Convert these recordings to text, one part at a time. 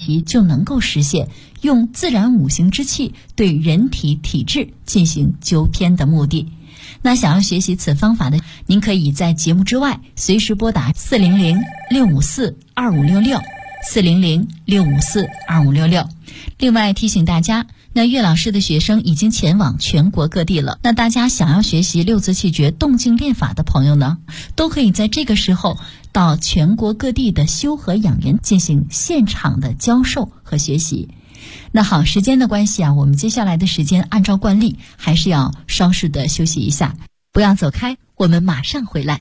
题就能够实现用自然五行之气对人体体质进行纠偏的目的。那想要学习此方法的，您可以在节目之外随时拨打400-654-2566，400-654-2566。另外提醒大家，那岳老师的学生已经前往全国各地了。那大家想要学习六字气诀动静练法的朋友呢，都可以在这个时候到全国各地的修和养元进行现场的教授和学习。那好，时间的关系啊，我们接下来的时间按照惯例还是要稍事的休息一下，不要走开，我们马上回来。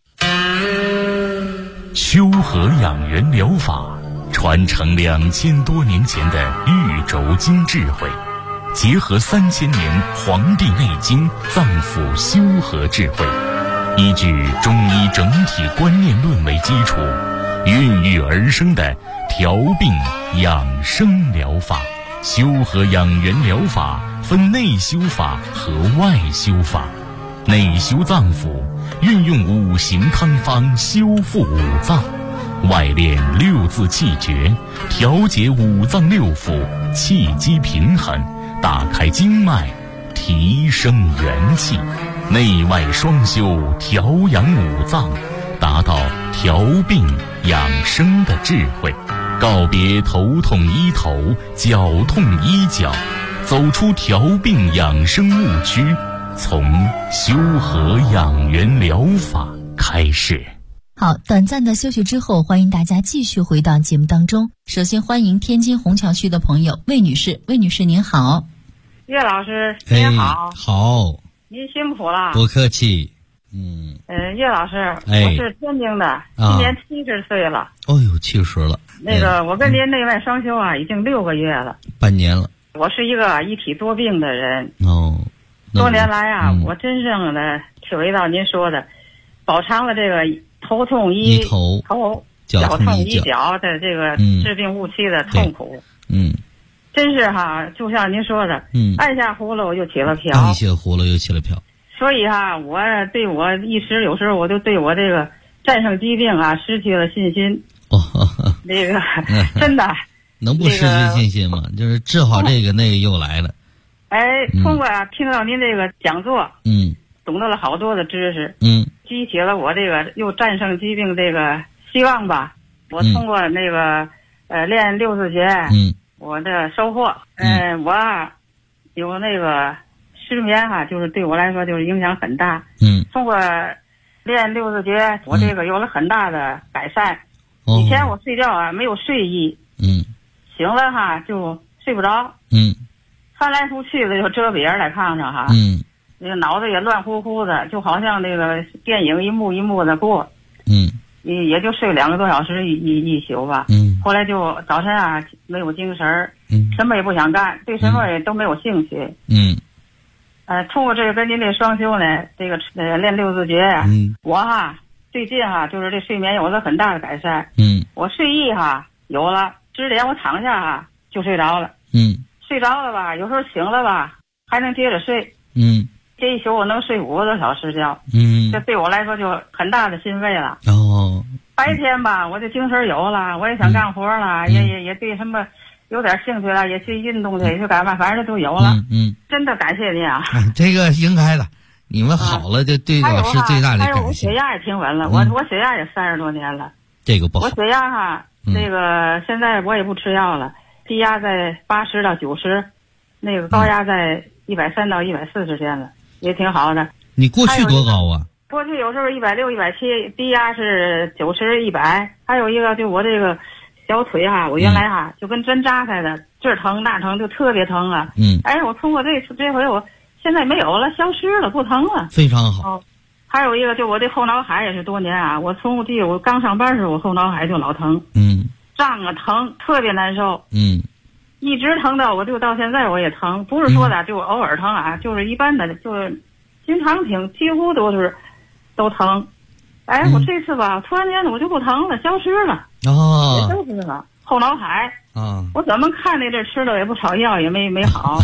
修和养元疗法传承2000多年前的玉轴经智慧，结合3000年《黄帝内经》脏腑修和智慧，依据中医整体观念论为基础，孕育而生的调病养生疗法。修和养元疗法分内修法和外修法。内修脏腑，运用五行汤方修复五脏；外练六字气诀，调节五脏六腑，气机平衡，打开经脉，提升元气。内外双修，调养五脏，达到调病养生的智慧。告别头痛医头，脚痛医脚，走出调病养生误区，从修和养元疗法开始。 好，短暂的休息之后，欢迎大家继续回到节目当中。首先欢迎天津虹桥区的朋友魏女士。魏女士您好。 岳老师您好。 好， 您辛苦了。 不客气。 岳老师，我是天津的，今年70岁了。 哦呦，70了。 那个我跟您内外双修啊，已经6个月了， 半年了。 我是一个一体多病的人。 多年来啊，我真正的体会到您说的，饱尝了这个头痛医头，脚痛医脚的这个治病误期的痛苦。真是哈，就像您说的，按下葫芦又起了瓢， 按下葫芦又起了瓢。 所以哈，我对我有时候我就对我这个战胜疾病啊失去了信心。那个真的能不失去信心吗？就是治好这个那个又来了。 通过听到您这个讲座，懂得了好多的知识，激起了我这个又战胜疾病这个希望吧。我通过那个练六字诀，我的收获，我有那个失眠哈，就是对我来说就是影响很大。通过练六字诀，我这个有了很大的改善。以前我睡觉啊没有睡意，醒了哈就睡不着，翻来覆去的就遮别人在炕上哈，那个脑子也乱乎乎的，就好像那个电影一幕一幕的过，也就睡2个多小时一宿吧。后来就早晨啊没有精神，什么也不想干，对什么也都没有兴趣。通过这个跟您这双修呢，这个练六字诀呀，我哈最近哈就是这睡眠有了很大的改善。我睡意哈有了，10点我躺下哈就睡着了。睡着了吧，有时候醒了吧还能接着睡。这一宿我能睡5个多小时觉。这对我来说就很大的欣慰了。白天吧我就精神有了，我也想干活了，也对什么有点兴趣了，也去运动去，也去干嘛，反正都有了。真的感谢您啊。 这个应该的，你们好了就对老师最大的感谢。 还有我血压也挺稳了，我血压也30多年了。 这个不好。 我血压哈，这个现在我也不吃药了，低压在80到90，那个高压在130到140之间了，也挺好的。 你过去多高啊？ 过去有时候160、170，低压是90、100。还有一个就我这个小腿哈，我原来哈就跟针扎开的，这疼那疼，就特别疼啊。我通过这回我现在没有了，消失了，不疼了， 非常好。 还有一个就我这后脑海也是多年啊，我记得我刚上班时候我后脑海就老疼，胀啊疼，特别难受，一直疼到我就到现在我也疼，不是说的就偶尔疼啊，就是一般的，就是经常挺几乎都疼。我这次吧突然间我就不疼了，消失了。也消失了后脑海。我怎么看那阵吃的也不少药，也没好。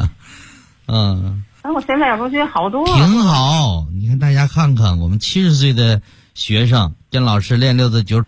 我现在我觉得好多挺好。你看大家看看我们70岁的学生跟老师练六字诀，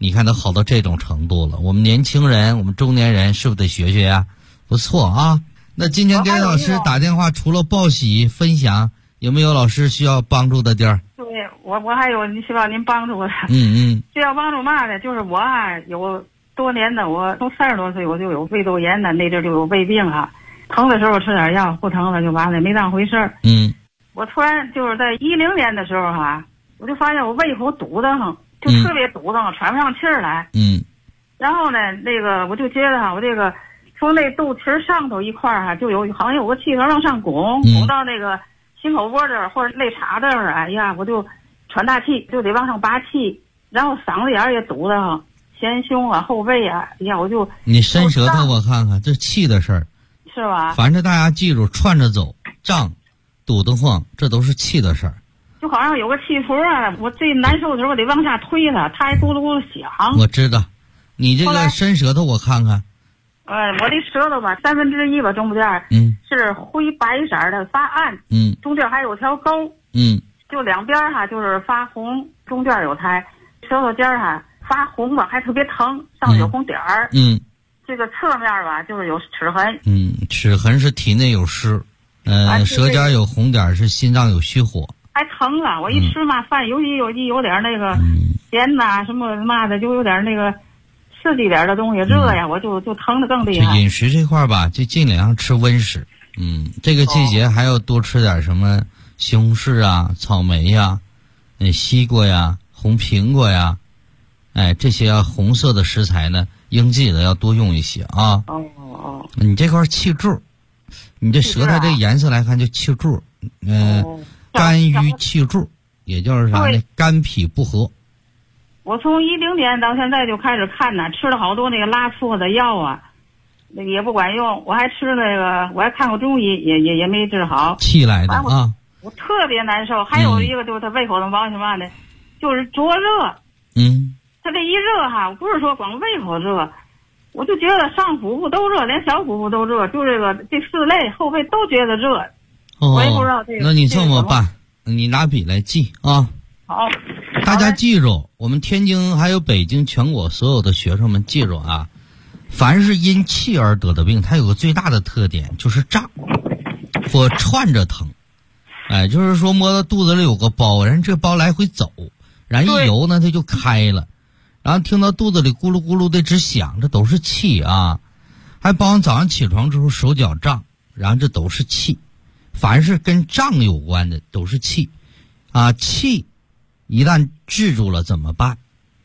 你看都好到这种程度了。我们年轻人，我们中年人是不是得学学呀？不错啊。那今天给老师打电话，除了报喜分享，有没有老师需要帮助的地儿？ 对，我还有希望您帮助我的。需要帮助嘛的，就是我有多年的，我从30多岁我就有胃窦炎的，那阵就有胃病疼的时候吃点药，不疼了就完了，没当回事儿。我突然就是在2010年的时候我就发现我胃口堵得慌，就特别堵得慌，喘不上气儿来。然后呢，我就觉得我这个从那肚脐上头一块就好像有个气团往上拱到那个心口窝这儿或者肋叉这儿，哎呀，我就喘大气，就得往上拔气，然后嗓子眼也堵得慌，前胸后背哎呀，我就你伸舌头我看看，这气的事儿是吧？ 反正大家记住，串着走，胀、堵得慌，这都是气的事儿。 就好像有个气坨我最难受的时候我得往下推它，它还咕噜咕噜响。 我知道，你这个伸舌头我看看。 我这舌头吧1/3吧，中间是灰白色的发暗，中间还有条沟，就两边就是发红，中间有苔，舌头尖发红吧，还特别疼，上面有红点儿，这个侧面吧就是有齿痕， 齿痕是体内有湿，舌尖有红点是心脏有虚火， 还疼了。我一吃嘛饭，尤其有点那个咸呐什么嘛的，就有点那个刺激点的东西，热呀，我就疼得更厉害。 饮食这块吧，就尽量吃温食。这个季节还要多吃点什么西红柿草莓呀，西瓜呀，红苹果呀，这些红色的食材呢，应季的要多用一些啊。你这块气柱，你这舌头这颜色来看就气柱，肝郁气柱，也就是啥呢？肝脾不和。 我从2010年到现在就开始看吃了好多那个拉错的药那个也不管用。我还吃我还看过中医，也没治好。 气来的我特别难受。还有一个就是他胃口的毛什么呢？就是灼热。他这一热我不是说光胃口热，我就觉得上腹部都热，连小腹部都热，就这4类后背都觉得热。我也不知道这个。 那你这么办，你拿笔来记啊。 好。 大家记住，我们天津还有北京全国所有的学生们记住凡是因气而得的病，它有个最大的特点就是胀或串着疼。就是说摸到肚子里有个包，然后这包来回走，然后一游呢它就开了，然后听到肚子里咕噜咕噜的直响，这都是气还包括早上起床之后手脚胀，然后这都是气。凡是跟胀有关的都是气气一旦治住了怎么办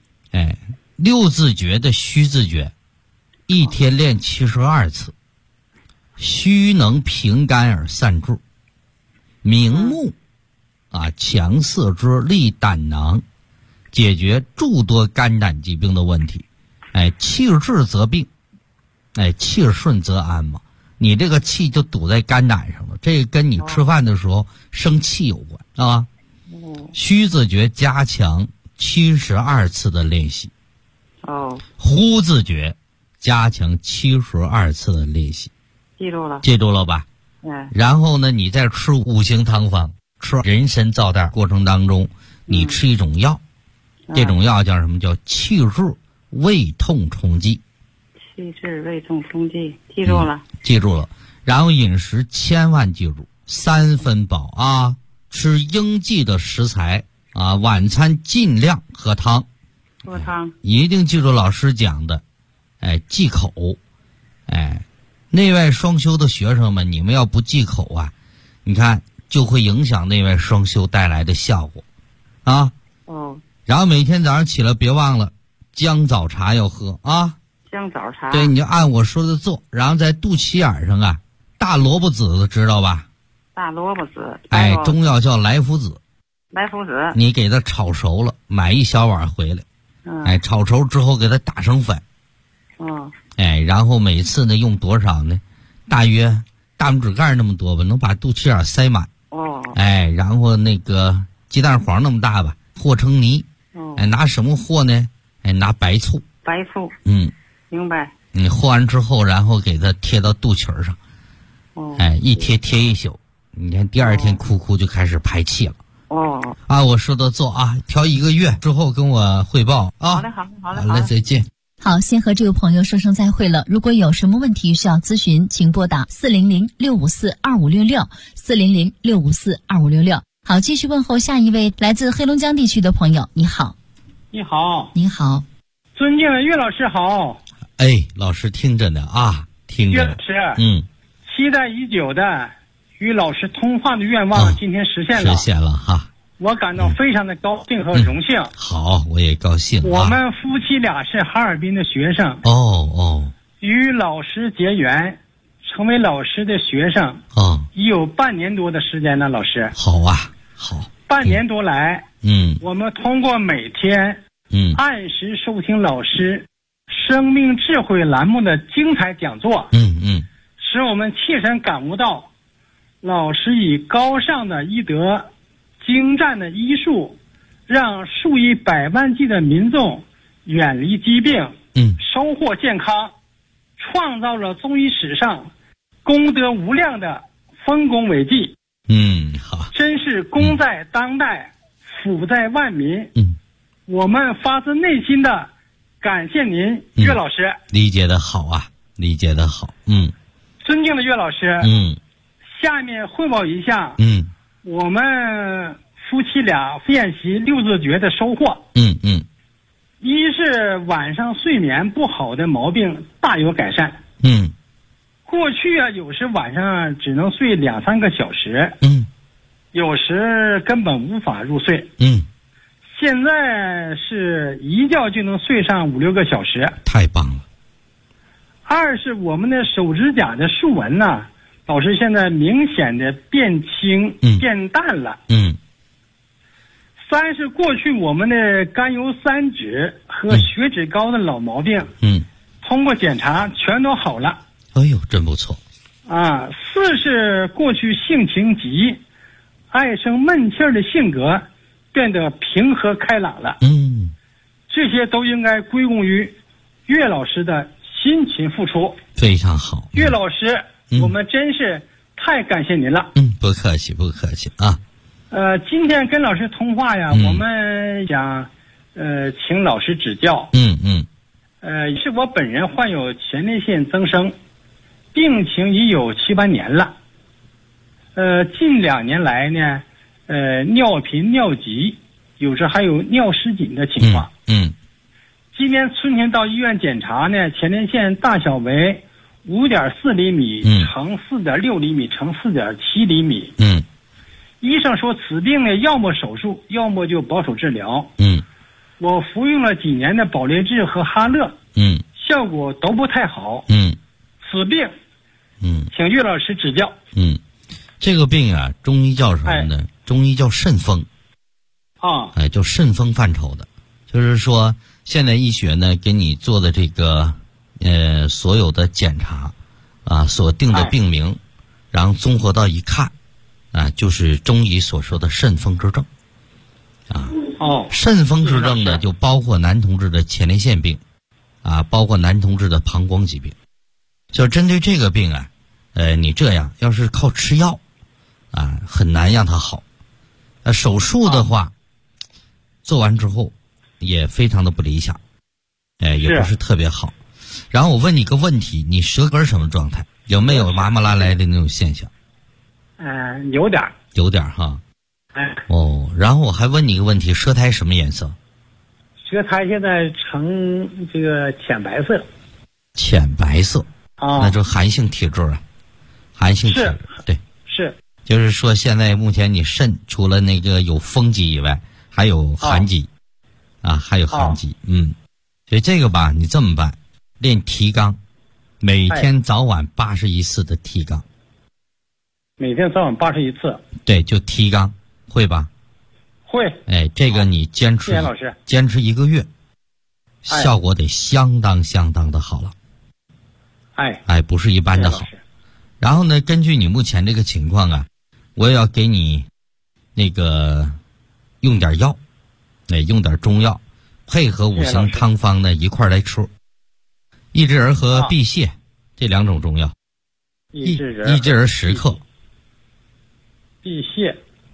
？6字诀的虚字诀一天练72次，虚能平肝而散注，明目强四肢利胆囊，解决诸多肝胆疾病的问题。气滞则病，气顺则安嘛。你这个气就堵在肝胆上了，这个跟你吃饭的时候生气有关虚字诀加强72次的练习。呼字诀加强72次的练习。记住了吧？然后呢，你在吃5行汤方，吃人参皂袋过程当中，你吃一种药，这种药叫什么？叫气滞胃痛冲剂。 气滞胃痛冲剂，记住了。 记住了。然后饮食千万记住3分饱吃应季的食材晚餐尽量喝汤。 喝汤。 一定记住老师讲的，忌口。内外双修的学生们，你们要不忌口你看就会影响内外双修带来的效果然后每天早上起来别忘了姜枣茶要喝姜枣茶。 对，你就按我说的做，然后在肚脐眼上大萝卜籽知道吧？ 大萝卜籽。 中药叫来福子。 来福子。 你给它炒熟了，买一小碗回来。炒熟之后给它打成粉。然后每次呢用多少呢？大约大拇指盖那么多吧，能把肚脐眼塞满。然后那个鸡蛋黄那么大吧，和成泥。拿什么和呢？拿白醋。 白醋。明白。 你和完之后，然后给它贴到肚脐上。一贴一宿，你看第2天哭就开始排气了。 哦。 我说的做啊，调1个月之后跟我汇报啊。 好嘞，好嘞，好嘞， 好嘞，再见。 好，先和这位朋友说声再会了。如果有什么问题需要咨询，请拨打400-654-2566，400-654-2566。好，继续问候下一位来自黑龙江地区的朋友。你好。 你好。 你好。 尊敬的岳老师好。 哎，老师听着呢啊，听着。 岳老师，期待已久的与老师通话的愿望今天实现了。 实现了哈。 我感到非常的高兴和荣幸。 好，我也高兴。 我们夫妻俩是哈尔滨的学生。与老师结缘，成为老师的学生。已有半年多的时间了，老师。 好啊，好。 半年多来，我们通过每天，按时收听老师生命智慧栏目的精彩讲座，使我们切身感悟到，老师以高尚的医德、精湛的医术，让数以百万计的民众远离疾病，收获健康，创造了中医史上功德无量的丰功伟绩。 好， 真是功在当代，福在万民。我们发自内心的感谢您，岳老师。 理解的好啊，理解的好。 尊敬的岳老师，下面汇报一下，我们夫妻俩练习六字诀的收获。一是晚上睡眠不好的毛病大有改善。过去有时晚上只能睡2-3个小时，有时根本无法入睡。现在是一觉就能睡上5-6个小时， 太棒了。 二是我们的手指甲的竖纹呢，老师现在明显的变轻、变淡了。三是过去我们的甘油三酯和血脂高的老毛病，通过检查全都好了。 哎呦，真不错。 四是过去性情急、爱生闷气儿的性格变得平和开朗了。这些都应该归功于岳老师的辛勤付出。 非常好。 岳老师，我们真是太感谢您了。 不客气，不客气啊。 今天跟老师通话呀，我们想请老师指教。是我本人患有前列腺增生，病情已有7-8年了。近2年来呢，尿频尿急，有时还有尿失禁的情况。今年春天到医院检查呢，前列腺大小为5.4厘米乘4.6厘米乘4.7厘米。医生说此病呢，要么手术，要么就保守治疗。我服用了几年的宝列治和哈乐，效果都不太好。此病，请岳老师指教。 这个病啊，中医叫什么呢？中医叫肾风。叫肾风范畴的，就是说现代医学呢给你做的这个所有的检查所定的病名，然后综合到一看就是中医所说的肾风之症。肾风之症呢，就包括男同志的前列腺病包括男同志的膀胱疾病。就针对这个病你这样要是靠吃药很难让它好。手术的话做完之后也非常的不理想，也不是特别好。然后我问你个问题，你舌根什么状态？有没有麻麻拉来的那种现象？ 有点。 有点哈。然后我还问你一个问题，舌苔什么颜色？ 舌苔现在呈这个浅白色。 浅白色那就寒性体质啊。寒性体质，对， 是。 就是说现在目前你肾除了那个有风疾以外，还有寒疾还有寒疾。所以这个吧，你这么办，练提肛，每天早晚81次的提肛。 每天早晚81次。 对，就提肛，会吧？ 会。 这个你坚持1个月，效果得相当的好了。不是一般的好。然后呢，根据你目前这个情况我也要给你那个用点药，用点中药，配合5行汤方呢一块来吃。益智儿和碧泻这2种中药。益智儿10克。 碧泻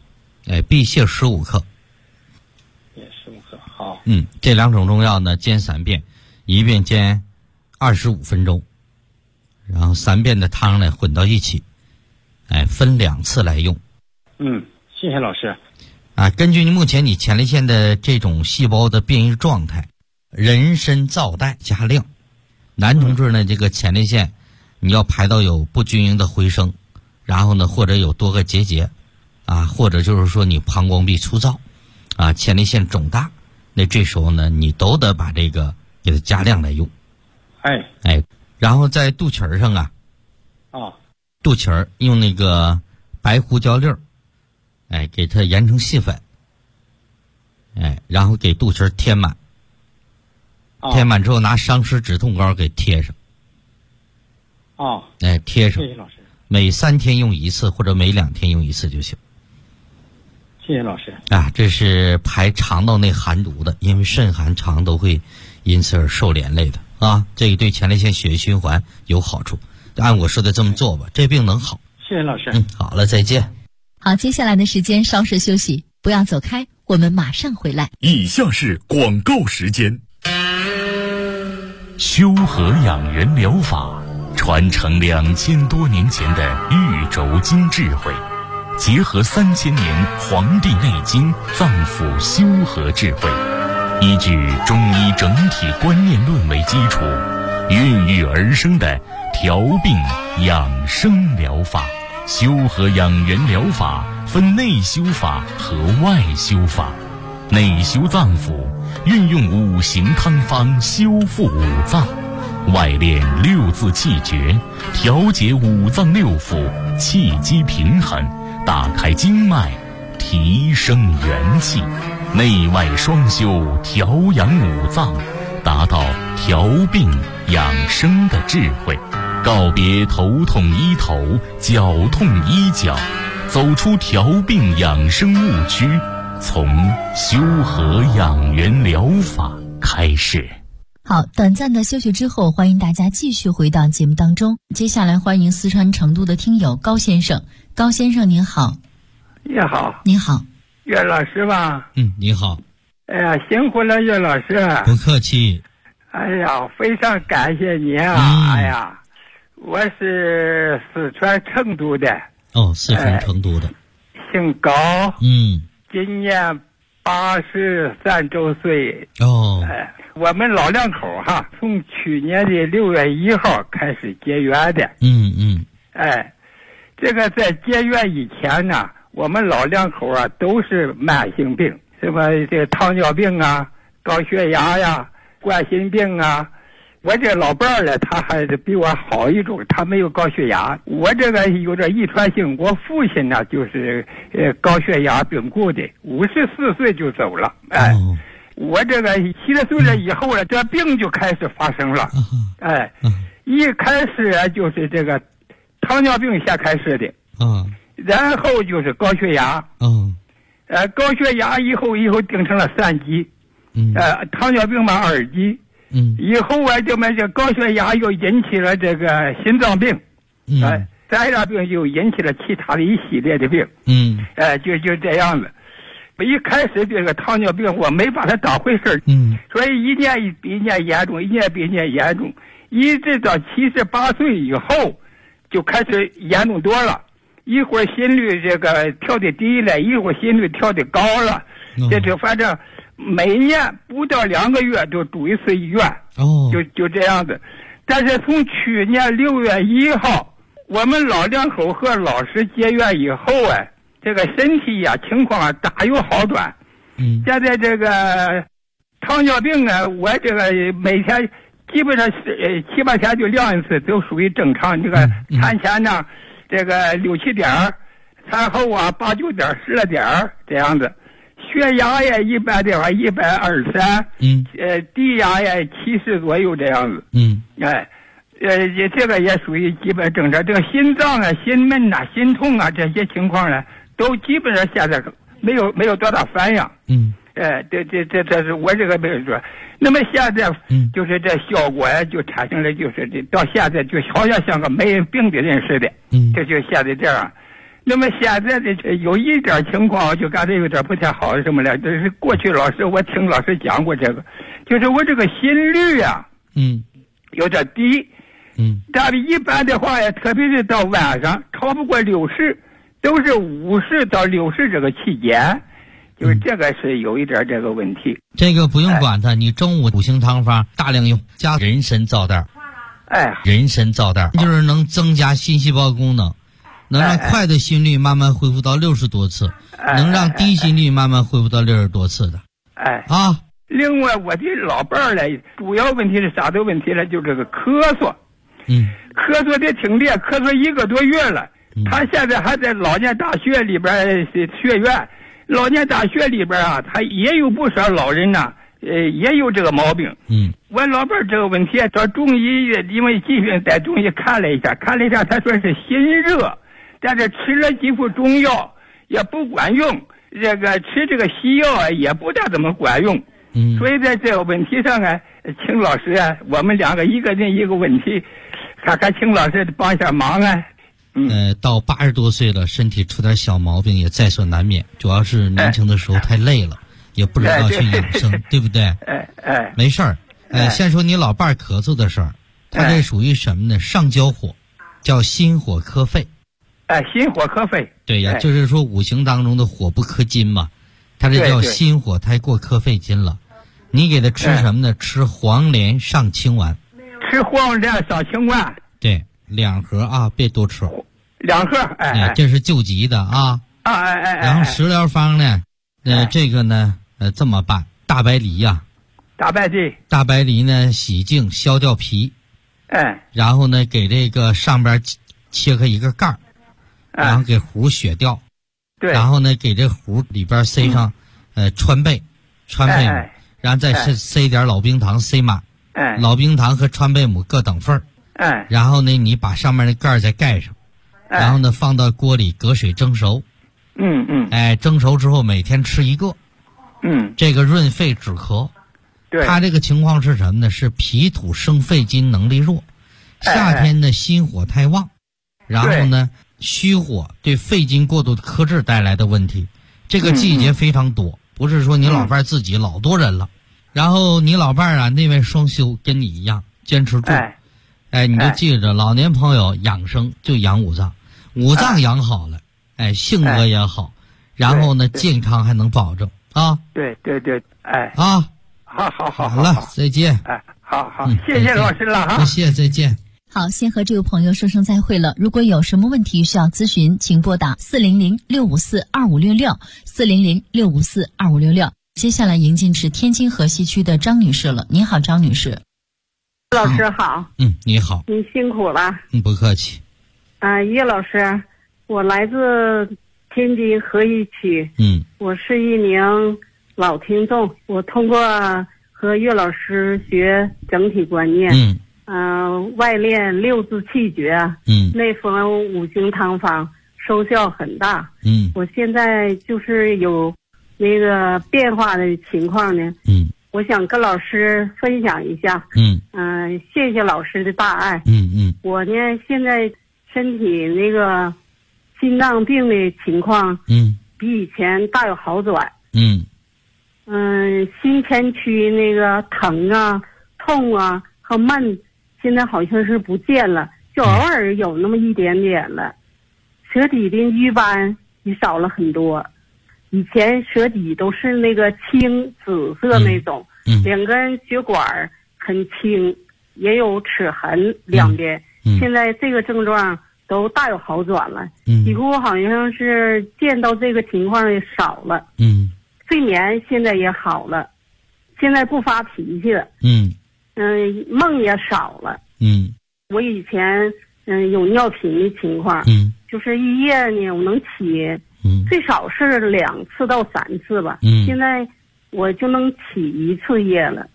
荜疥15克。 也15克，好。 这2种中药呢，煎3遍，一遍煎25分钟，然后3遍的汤呢混到一起，分2次来用。 谢谢老师。 根据目前你前列腺的这种细胞的变异状态，人参皂苷加量。男同志呢，这个前列腺你要排到有不均匀的回声，然后呢或者有多个结节或者就是说你膀胱壁粗糙前列腺肿大，那这时候呢你都得把这个给它加量来用。然后在肚脐上肚脐用那个白胡椒粒给它研成细粉，然后给肚脐填满，填满之后拿伤湿止痛膏给贴上。贴上。 谢谢老师。 每3天用1次或者每2天用1次就行。 谢谢老师。 这是排肠道内寒毒的，因为肾寒肠都会因此而受连累的这个对前列腺血液循环有好处。按我说的这么做吧，这病能好。 谢谢老师。 好了，再见。 好，接下来的时间稍事休息，不要走开，我们马上回来。 以下是广告时间。修和养元疗法传承2000多年前的玉轴经智慧，结合3000年《黄帝内经》脏腑修和智慧，依据中医整体观念论为基础，孕育而生的调病养生疗法。修和养元疗法分内修法和外修法。内修脏腑，运用5行汤方修复5脏；外练6字气诀，调节5脏6腑，气机平衡，打开经脉，提升元气。内外双修，调养5脏，达到调病养生的智慧。告别头痛医头，脚痛医脚，走出调病养生误区，从修和养元疗法开始。 好，短暂的休息之后，欢迎大家继续回到节目当中。接下来欢迎四川成都的听友高先生。高先生您好。 你好。 你好。 岳老师吧。 你好。 哎呀，辛苦了岳老师。 不客气。 哎呀，非常感谢你哎呀，我是四川成都的。 四川成都的。 姓高。今年83周岁。我们老两口从去年的6月1号开始结缘的。这个在结缘以前呢，我们老两口都是慢性病，什么这个糖尿病高血压呀、冠心病我这老伴儿呢，他还是比我好一种，他没有高血压。我这个有点遗传性，我父亲呢就是高血压病故的，54岁就走了。我这个70岁了以后呢，这病就开始发生了。一开始就是这个糖尿病先开始的。然后就是高血压。高血压以后定成了3级。糖尿病嘛2级。以后就这高血压又引起了这个心脏病。再大病又引起了其他的一系列的病。就这样子。一开始这个糖尿病我没把它当回事所以一年比一年严重，一年比一年严重，一直到78岁以后就开始严重多了。一会儿心率这个跳得低了，一会儿心率跳得高了，这就反正每年不到2个月就住1次医院。就这样子。但是从去年6月1号，我们老两口和老师结缘以后这个身体情况大有好转。现在这个糖尿病我这个每天基本上是7、8天就量一次，都属于正常。这个产前呢，这个6、7点，产后8、9点、12点这样子。血压一般的话123，低压70左右这样子。这个也属于基本正常。这个心脏心闷心痛这些情况呢，都基本上现在没有多大反应。这是我这个没有说。那么现在就是这效果就产生了，就是到现在就好像像个没病的人似的。这就现在这样。 那么现在的有一点情况，就感觉有点不太好，什么了？这是过去老师我听老师讲过这个，就是我这个心率啊，有点低，但是一般的话呀，特别是到晚上，超不过60，都是50到60这个期间，就是这个是有一点这个问题。 这个不用管它，你中午5行汤方大量用，加人参皂袋。人参皂袋就是能增加心细胞功能，能让快的心率慢慢恢复到60多次，能让低心率慢慢恢复到60多次的。 另外我的老伴儿嘞，主要问题是啥的问题呢？就这个咳嗽，咳嗽的挺厉害，咳嗽1个多月了。他现在还在老年大学里边学院，老年大学里边啊，他也有不少老人呐，也有这个毛病。我老伴儿这个问题到中医，因为疾病在中医看了一下，他说是心热，但是吃了几副中药也不管用，这个吃这个西药啊也不大怎么管用。所以在这个问题上啊，请老师啊，我们两个一个人一个问题，看看请老师帮一下忙啊。 到80多岁了，身体出点小毛病也在所难免，主要是年轻的时候太累了，也不知道去养生，对不对？没事儿。先说你老伴儿咳嗽的事儿，他这属于什么呢？上焦火，叫心火克肺。 心火克肺。 对呀，就是说5行当中的火不克金嘛，他这叫心火太过克肺金了。你给他吃什么呢？吃黄连上清丸。 吃黄连上清丸。 对，2盒啊，别多吃。 2盒， 这是救急的啊。然后食疗方呢，这个呢，这么办：大白梨呀， 大白梨呢洗净削掉皮，然后呢给这个上边切开一个盖儿，然后给核削掉，然后呢给这核里边塞上川贝母，然后再塞点老冰糖塞满，老冰糖和川贝母各等份儿，然后呢你把上面的盖儿再盖上，然后呢放到锅里隔水蒸熟，蒸熟之后每天吃一个，这个润肺止咳。他这个情况是什么呢？是脾土生肺金，能力弱，夏天的心火太旺，然后呢虚火对肺金过度的克制带来的问题。这个季节非常多，不是说你老伴自己，老多人了。然后你老伴啊，那位双修跟你一样坚持住，你就记着，老年朋友养生就养五脏，五脏养好了，性格也好，然后呢健康还能保证啊。 对，好了，再见。 好，谢谢老师了哈。 谢谢，再见。 好，先和这位朋友说声再会了。如果有什么问题需要咨询，请拨打400-654-2566，400-654-2566。接下来迎进是天津河西区的张女士了。你好，张女士。 老师好。 你好。 你辛苦了。 不客气。 叶老师，我来自天津河西区。我是一名老听众，我通过和岳老师学整体观念，外练6字气诀，内服5行汤方，收效很大。我现在就是有那个变化的情况呢，我想跟老师分享一下。谢谢老师的大爱。我呢现在身体那个心脏病的情况，比以前大有好转。心前区那个疼啊、痛啊和闷，现在好像是不见了，就偶尔有那么一点点了。舌底的瘀斑也少了很多，以前舌底都是那个青紫色那种，两根血管很青，也有齿痕两边。现在这个症状都大有好转了，几乎好像是见到这个情况也少了。睡眠现在也好了，现在不发脾气了。梦也少了。我以前有尿频的情况，就是一夜呢我能起最少是2次到3次吧。现在我就能起1次夜了。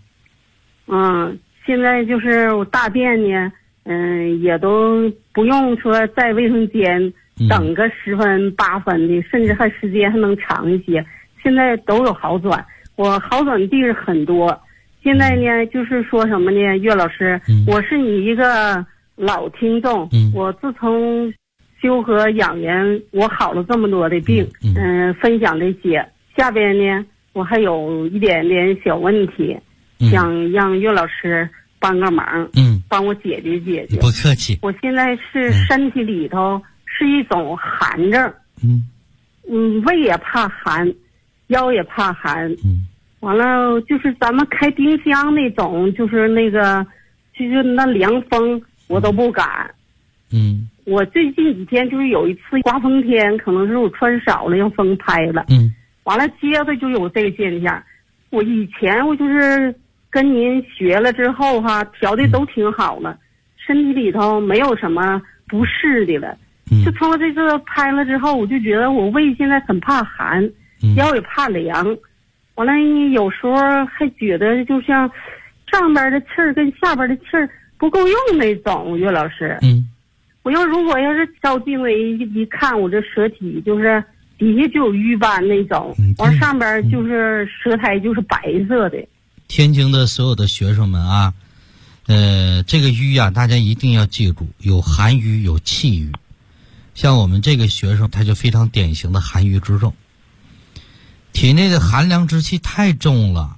现在就是我大便呢，也都不用说在卫生间等个10分8分的，甚至还时间还能长一些。现在都有好转，我好转地是很多。现在呢，就是说什么呢，岳老师，我是你一个老听众，我自从修和养元，我好了这么多的病，分享这些。下边呢，我还有一点点小问题，想让岳老师帮个忙，帮我解决解决。 不客气。 我现在是身体里头是一种寒症，胃也怕寒，腰也怕寒，完了就是咱们开冰箱那种，就是那凉风我都不敢。我最近几天就是有一次刮风天，可能是我穿少了，让风拍了。完了接着就有这个现象。我以前我就是跟您学了之后哈，调的都挺好了，身体里头没有什么不适的了。就通过这个拍了之后，我就觉得我胃现在很怕寒，腰也怕凉。完了有时候还觉得就像上边的气儿跟下边的气儿不够用那种，岳老师。我如果要是照镜子一看，我这舌体就是底下就有瘀斑那种，完上边就是舌苔就是白色的。 天津的所有的学生们啊，这个瘀啊，大家一定要记住，有寒瘀有气瘀。像我们这个学生，他就非常典型的寒瘀之症，体内的寒凉之气太重了。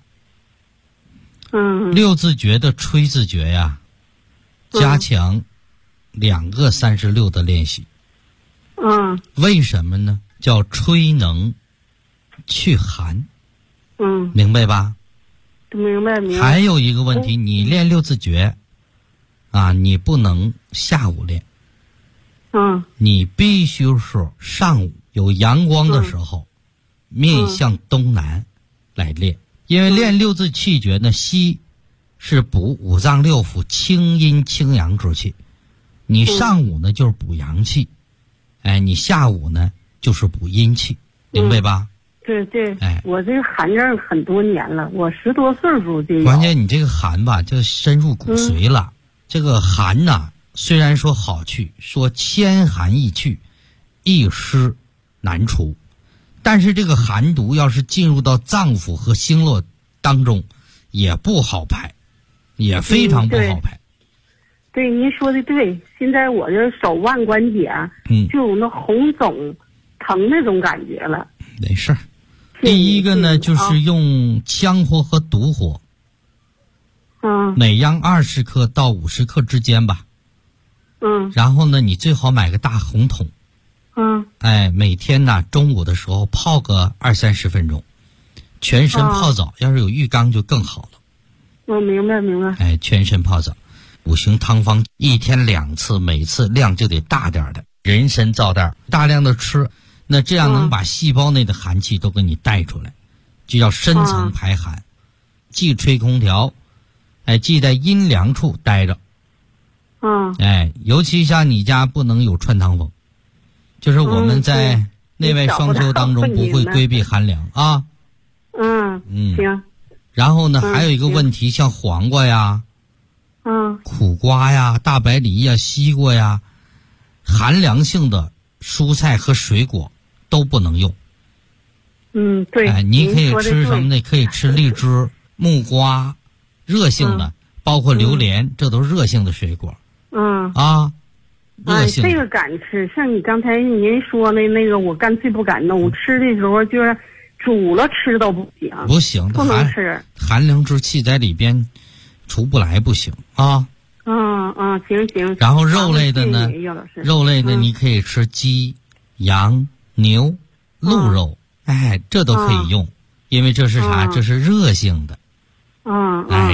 六字诀的吹字诀呀，加强2个36的练习。为什么呢？叫吹能去寒。明白吧？ 明白。 还有一个问题，你练六字诀啊，你不能下午练。你必须是上午有阳光的时候，面向东南来练。因为练六字气诀呢，西是补五脏六腑清阴清阳之气，你上午呢就是补阳气，你下午呢就是补阴气，明白吧？ 对，我这个寒症很多年了，我10多岁时候就有。 关键你这个寒吧，就深入骨髓了。这个寒呐，虽然说好去，说千寒易去，一湿难除，但是这个寒毒要是进入到脏腑和经络当中，也不好排，也非常不好排。 对，您说的对。现在我这手腕关节啊，就有那红肿疼那种感觉了。 没事儿。第一个呢，就是用羌活和独活，每样20克到50克之间吧。然后呢，你最好买个大红桶。每天呢中午的时候泡个20-30分钟，全身泡澡，要是有浴缸就更好了。 我明白。 全身泡澡，5行汤方1天2次，每次量就得大点的，人参皂袋大量的吃，那这样能把细胞内的寒气都给你带出来，就叫深层排寒。既吹空调，既在阴凉处待着。尤其像你家不能有穿堂风，就是我们在内外双修当中不会规避寒凉啊。 行。 然后呢，还有一个问题，像黄瓜呀、苦瓜呀、大白梨呀、西瓜呀，寒凉性的蔬菜和水果都不能用。 对。 你可以吃什么呢？可以吃荔枝、木瓜，热性的，包括榴莲，这都是热性的水果。热性的。 这个敢吃，像你刚才您说的那个，我干脆不敢弄。吃的时候就是煮了吃都不行。 不行， 不能吃。 寒凉之气在里边出不来，不行啊。 行。 然后肉类的呢，你可以吃鸡、羊、牛、鹿肉，这都可以用，因为这是啥？这是热性的。